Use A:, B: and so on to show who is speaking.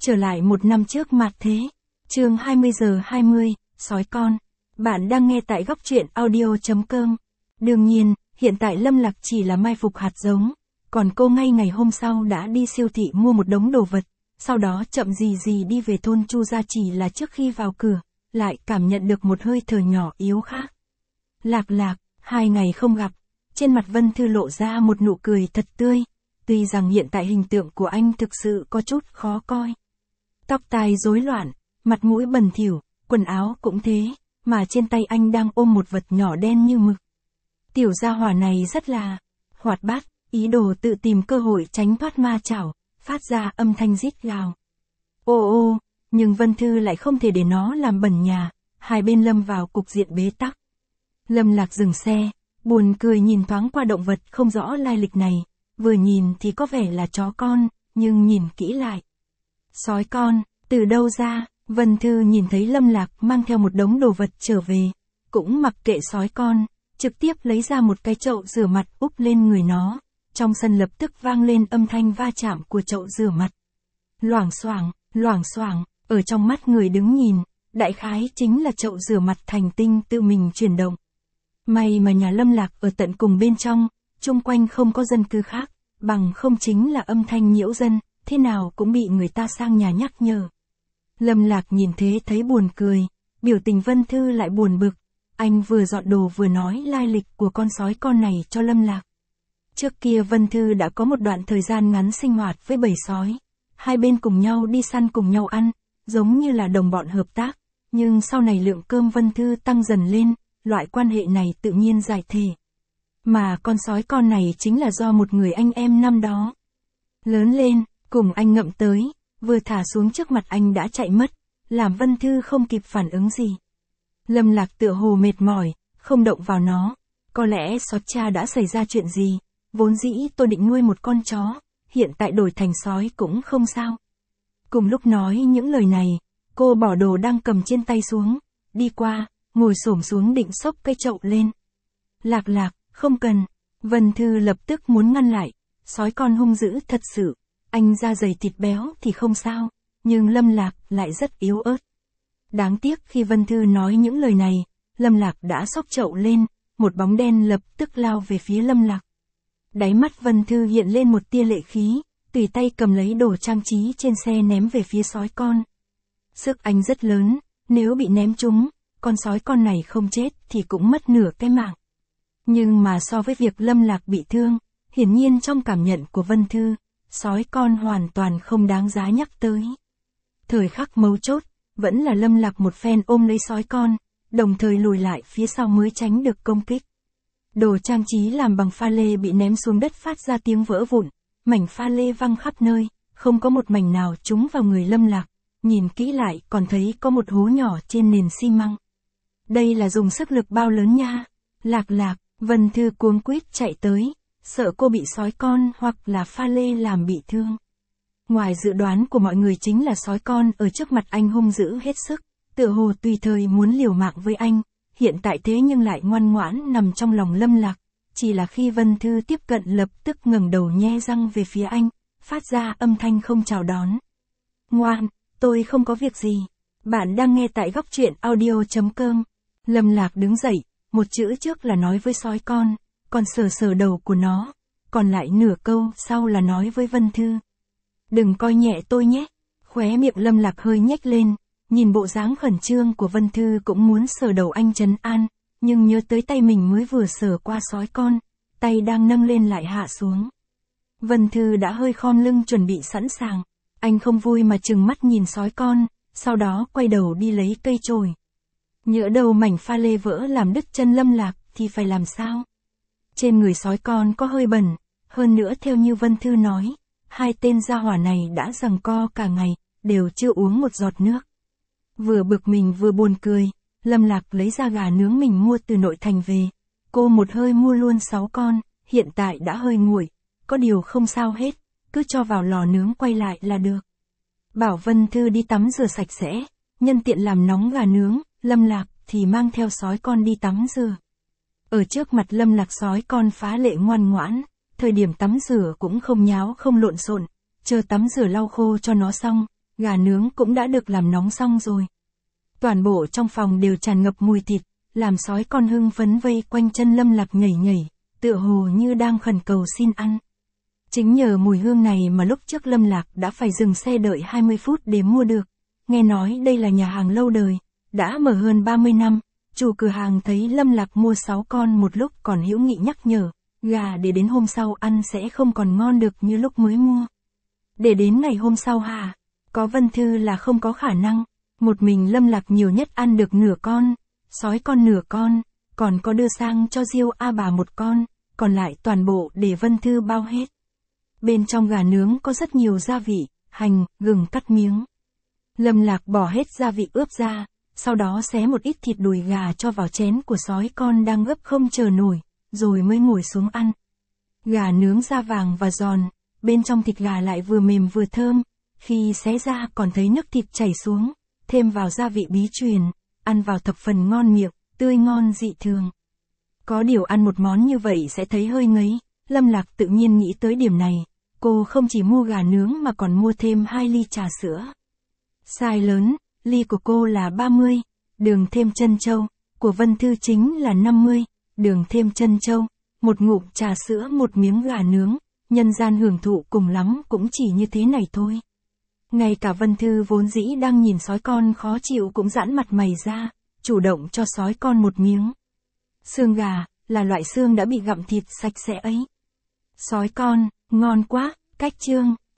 A: Trở lại một năm trước mạt thế. Chương 20:20, sói con. Bạn đang nghe tại góc truyện audio.com. Đương nhiên, hiện tại Lâm Lạc chỉ là mai phục hạt giống, còn cô ngay ngày hôm sau đã đi siêu thị mua một đống đồ vật, sau đó chậm gì đi về thôn Chu Gia. Chỉ là trước khi vào cửa, lại cảm nhận được một hơi thở nhỏ yếu khác. Lạc, 2 ngày không gặp, trên mặt Vân Thư lộ ra một nụ cười thật tươi, tuy rằng hiện tại hình tượng của anh thực sự có chút khó coi. Tóc tai rối loạn, mặt mũi bẩn thỉu, quần áo cũng thế, mà trên tay anh đang ôm một vật nhỏ đen như mực. Tiểu gia hỏa này rất là hoạt bát, ý đồ tự tìm cơ hội tránh thoát ma chảo, phát ra âm thanh rít gào. Ô, nhưng Vân Thư lại không thể để nó làm bẩn nhà, hai bên lâm vào cục diện bế tắc. Lâm Lạc dừng xe, buồn cười nhìn thoáng qua động vật không rõ lai lịch này, vừa nhìn thì có vẻ là chó con, nhưng nhìn kỹ lại. Sói con, từ đâu ra? Vân Thư nhìn thấy Lâm Lạc mang theo một đống đồ vật trở về, cũng mặc kệ sói con, trực tiếp lấy ra một cái chậu rửa mặt úp lên người nó. Trong sân lập tức vang lên âm thanh va chạm của chậu rửa mặt. Loảng xoảng, ở trong mắt người đứng nhìn, đại khái chính là chậu rửa mặt thành tinh tự mình chuyển động. May mà nhà Lâm Lạc ở tận cùng bên trong, chung quanh không có dân cư khác, bằng không chính là âm thanh nhiễu dân, thế nào cũng bị người ta sang nhà nhắc nhở. Lâm Lạc nhìn thế thấy buồn cười, biểu tình Vân Thư lại buồn bực, anh vừa dọn đồ vừa nói lai lịch của con sói con này cho Lâm Lạc. Trước kia Vân Thư đã có một đoạn thời gian ngắn sinh hoạt với bầy sói, hai bên cùng nhau đi săn cùng nhau ăn, giống như là đồng bọn hợp tác, nhưng sau này lượng cơm Vân Thư tăng dần lên, loại quan hệ này tự nhiên giải thể. Mà con sói con này chính là do một người anh em năm đó lớn lên, cùng anh ngậm tới, vừa thả xuống trước mặt anh đã chạy mất, làm Vân Thư không kịp phản ứng gì. Lâm Lạc tựa hồ mệt mỏi, không động vào nó, có lẽ sói cha đã xảy ra chuyện gì, vốn dĩ tôi định nuôi một con chó, hiện tại đổi thành sói cũng không sao. Cùng lúc nói những lời này, cô bỏ đồ đang cầm trên tay xuống, đi qua, ngồi xổm xuống định xốc cây chậu lên. Lạc, không cần. Vân Thư lập tức muốn ngăn lại, sói con hung dữ thật sự, anh da dày thịt béo thì không sao, nhưng Lâm Lạc lại rất yếu ớt. Đáng tiếc khi Vân Thư nói những lời này, Lâm Lạc đã xốc chậu lên, một bóng đen lập tức lao về phía Lâm Lạc. Đáy mắt Vân Thư hiện lên một tia lệ khí, tùy tay cầm lấy đồ trang trí trên xe ném về phía sói con. Sức anh rất lớn, nếu bị ném trúng, con sói con này không chết thì cũng mất nửa cái mạng. Nhưng mà so với việc Lâm Lạc bị thương, hiển nhiên trong cảm nhận của Vân Thư, sói con hoàn toàn không đáng giá nhắc tới. Thời khắc mấu chốt, vẫn là Lâm Lạc một phen ôm lấy sói con, đồng thời lùi lại phía sau mới tránh được công kích. Đồ trang trí làm bằng pha lê bị ném xuống đất phát ra tiếng vỡ vụn, mảnh pha lê văng khắp nơi, không có một mảnh nào trúng vào người Lâm Lạc, nhìn kỹ lại còn thấy có một hố nhỏ trên nền xi măng. Đây là dùng sức lực bao lớn nha. Lạc, Vân Thư cuống quýt chạy tới, sợ cô bị sói con hoặc là pha lê làm bị thương. Ngoài dự đoán của mọi người chính là sói con ở trước mặt anh hung dữ hết sức, tựa hồ tùy thời muốn liều mạng với anh, hiện tại thế nhưng lại ngoan ngoãn nằm trong lòng Lâm Lạc, chỉ là khi Vân Thư tiếp cận lập tức ngẩng đầu nhe răng về phía anh, phát ra âm thanh không chào đón. Ngoan, tôi không có việc gì. Bạn đang nghe tại góc truyện audio.com. Lâm Lạc đứng dậy, một chữ trước là nói với sói con, còn sờ đầu của nó, còn lại nửa câu sau là nói với Vân Thư. Đừng coi nhẹ tôi nhé. Khóe miệng Lâm Lạc hơi nhếch lên, nhìn bộ dáng khẩn trương của Vân Thư cũng muốn sờ đầu anh trấn an, nhưng nhớ tới tay mình mới vừa sờ qua sói con, tay đang nâng lên lại hạ xuống. Vân Thư đã hơi khom lưng chuẩn bị sẵn sàng, anh không vui mà trừng mắt nhìn sói con, sau đó quay đầu đi lấy cây chổi. Nhỡ đầu mảnh pha lê vỡ làm đứt chân Lâm Lạc thì phải làm sao? Trên người sói con có hơi bẩn, hơn nữa theo như Vân Thư nói, hai tên gia hỏa này đã giằng co cả ngày, đều chưa uống một giọt nước. Vừa bực mình vừa buồn cười, Lâm Lạc lấy ra gà nướng mình mua từ nội thành về. Cô một hơi mua luôn 6 con, hiện tại đã hơi nguội, có điều không sao hết, cứ cho vào lò nướng quay lại là được. Bảo Vân Thư đi tắm rửa sạch sẽ, nhân tiện làm nóng gà nướng, Lâm Lạc thì mang theo sói con đi tắm rửa. Ở trước mặt Lâm Lạc sói con phá lệ ngoan ngoãn, thời điểm tắm rửa cũng không nháo không lộn xộn, chờ tắm rửa lau khô cho nó xong, gà nướng cũng đã được làm nóng xong rồi. Toàn bộ trong phòng đều tràn ngập mùi thịt, làm sói con hưng phấn vây quanh chân Lâm Lạc nhảy nhảy, tựa hồ như đang khẩn cầu xin ăn. Chính nhờ mùi hương này mà lúc trước Lâm Lạc đã phải dừng xe đợi 20 phút để mua được. Nghe nói đây là nhà hàng lâu đời, đã mở hơn 30 năm, chủ cửa hàng thấy Lâm Lạc mua 6 con một lúc còn hữu nghị nhắc nhở, gà để đến hôm sau ăn sẽ không còn ngon được như lúc mới mua. Để đến ngày hôm sau hả? Có Vân Thư là không có khả năng, một mình Lâm Lạc nhiều nhất ăn được nửa con, sói con nửa con, còn có đưa sang cho Diêu A bà một con, còn lại toàn bộ để Vân Thư bao hết. Bên trong gà nướng có rất nhiều gia vị, hành, gừng cắt miếng. Lâm Lạc bỏ hết gia vị ướp ra, sau đó xé một ít thịt đùi gà cho vào chén của sói con đang gấp không chờ nổi, rồi mới ngồi xuống ăn. Gà nướng da vàng và giòn, bên trong thịt gà lại vừa mềm vừa thơm, khi xé ra còn thấy nước thịt chảy xuống, thêm vào gia vị bí truyền, ăn vào thập phần ngon miệng, tươi ngon dị thường. Có điều ăn một món như vậy sẽ thấy hơi ngấy, Lâm Lạc tự nhiên nghĩ tới điểm này, cô không chỉ mua gà nướng mà còn mua thêm 2 ly trà sữa. Size lớn, ly của cô là 30, đường thêm trân châu, của Vân Thư chính là 50, đường thêm trân châu, một ngụm trà sữa một miếng gà nướng, nhân gian hưởng thụ cùng lắm cũng chỉ như thế này thôi. Ngay cả Vân Thư vốn dĩ đang nhìn sói con khó chịu cũng giãn mặt mày ra, chủ động cho sói con một miếng. Xương gà, là loại xương đã bị gặm thịt sạch sẽ ấy. Sói con, ngon quá, cách chương.